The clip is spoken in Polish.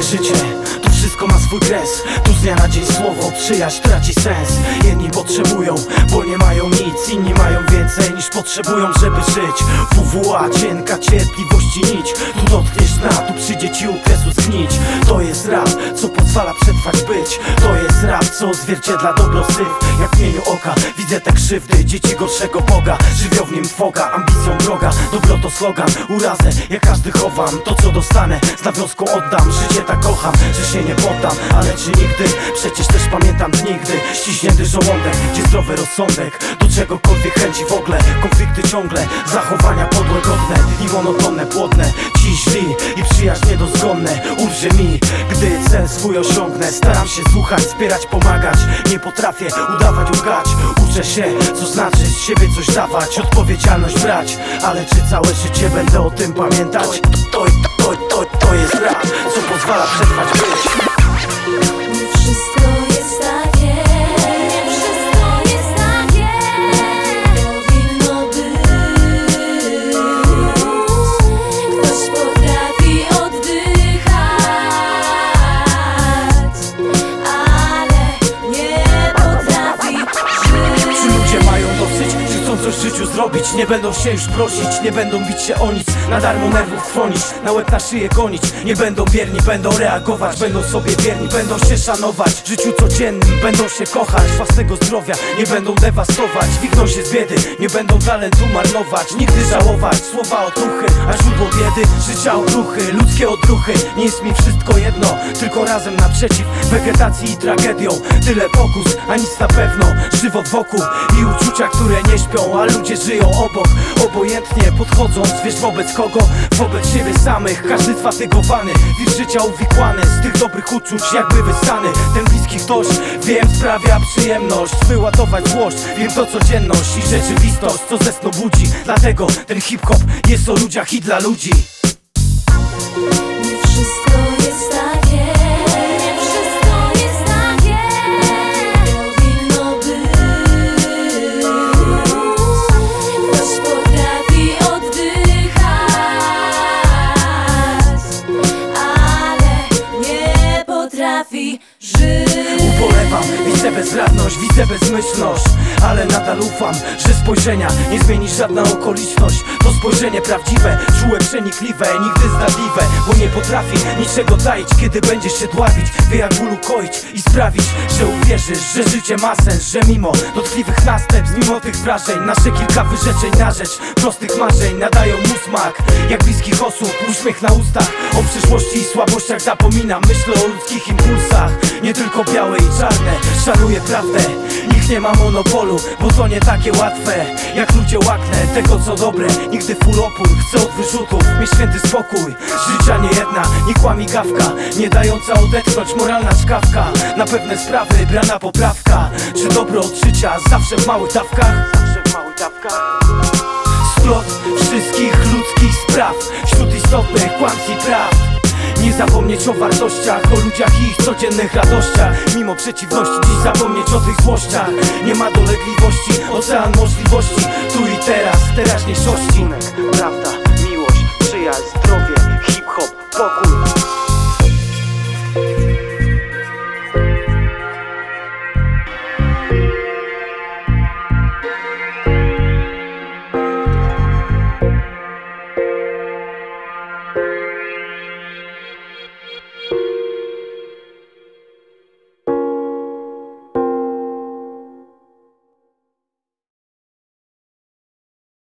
życie, to wszystko ma swój kres. Tu z dnia na dzień słowo przyjaźń traci sens. Jedni potrzebują, bo nie mają nic, inni mają więcej niż potrzebują, żeby żyć. WWA, cienka cierpliwości nić. Tu dotkniesz dna, tu przyjdzie ci u kresu zgnić. To jest rap, co pozwala przetrwać być. To jest rap, co odzwierciedla dobro syf. Jak w mieniu oka widzę te krzywdy dzieci gorszego Boga. Żywioł w nim foga, ambicją droga. Dobro to slogan, urazę jak każdy chowam. To co dostanę, z nawiązką oddam. Życie tak kocham, że się nie poddam. Ale czy nigdy? Przecież też pamiętam dni, gdy ściśnięty żołądek, gdzie zdrowy rozsądek do czegokolwiek chęci w ogóle. Konflikty ciągle, zachowania podłe, godne i monotonne, płodne. Ci źli i przyjaźń niedozgonne. Ulży mi, gdy cel swój osiągnę. Staram się słuchać, wspierać, pomagać. Nie potrafię udawać, ugać. Uczę się, co znaczy z siebie coś dawać, odpowiedzialność brać. Ale czy całe życie będę o tym pamiętać? To jest rap, co pozwala przetrwać być. Nie wszystko jest takie, nie wszystko jest takie, powinno być. Ktoś potrafi oddychać, ale nie potrafi żyć. Czy ludzie mają dosyć? Czy chcą coś w życiu zrobić? Nie będą się już prosić, nie będą bić się o nic, na darmo nerwów trwonić, na łeb na szyję gonić. Nie będą bierni, będą reagować, będą sobie wierni, będą się szanować w życiu codziennym, będą się kochać, własnego zdrowia nie będą dewastować, wikną się z biedy, nie będą talentu marnować, nigdy żałować, słowa otuchy, a źródło biedy, życia odruchy, ludzkie odruchy. Nie jest mi wszystko jedno, tylko razem naprzeciw wegetacji i tragedią. Tyle pokus, a nic na pewno, żywot wokół i uczucia, które nie śpią, a ludzie żyją obok, obojętnie podchodząc, wiesz wobec kogo? Wobec siebie samych. Każdy sfatygowany, wir życia uwikłany, z tych dobrych uczuć jakby wystany. Ten bliski ktoś, wiem, sprawia przyjemność wyładować złość, wiem to codzienność i rzeczywistość, co ze snu budzi. Dlatego ten hip-hop jest o ludziach i dla ludzi. Nie wszystko jest takie, nie wszystko jest takie, powinno być. Ktoś potrafi oddychać, ale nie potrafi żyć. Ubolewam, widzę bezradność, widzę bezmyślność, ale nadal ufam, że spojrzenia nie zmieni żadna okoliczność. To spojrzenie prawdziwe, czułe, przenikliwe, nigdy zdradliwe, bo nie potrafi niczego taić, kiedy będziesz się dławić, wie jak bólu koić i sprawić, że uwierzysz, że życie ma sens, że mimo dotkliwych następstw, mimo tych wrażeń, nasze kilka wyrzeczeń na rzecz prostych marzeń nadają mu smak, jak bliskich osób, uśmiech na ustach. O przyszłości i słabościach zapominam, myślę o ludzkich impulsach, nie tylko białe i czarne. Szanuję prawdę, nikt nie ma monopolu, bo to nie takie łatwe. Jak ludzie łaknę tego co dobre, nigdy full opór, chcę od wyrzutów mieć święty spokój. Życia nie jedna, nikła migawka, nie dająca odetchnąć, moralna czkawka. Na pewne sprawy brana poprawka, czy dobro od życia zawsze w małych dawkach? Zawsze w małych dawkach. Splot wszystkich ludzkich spraw, wśród istotnych kłamstw i prawd. Nie zapomnieć o wartościach, o ludziach i ich codziennych radościach. Mimo przeciwności dziś zapomnieć o tych złościach. Nie ma dolegliwości, ocean możliwości, tu i teraz, teraźniejszości. Prawda, miłość, przyjaźń, zdrowie, hip-hop, pokój.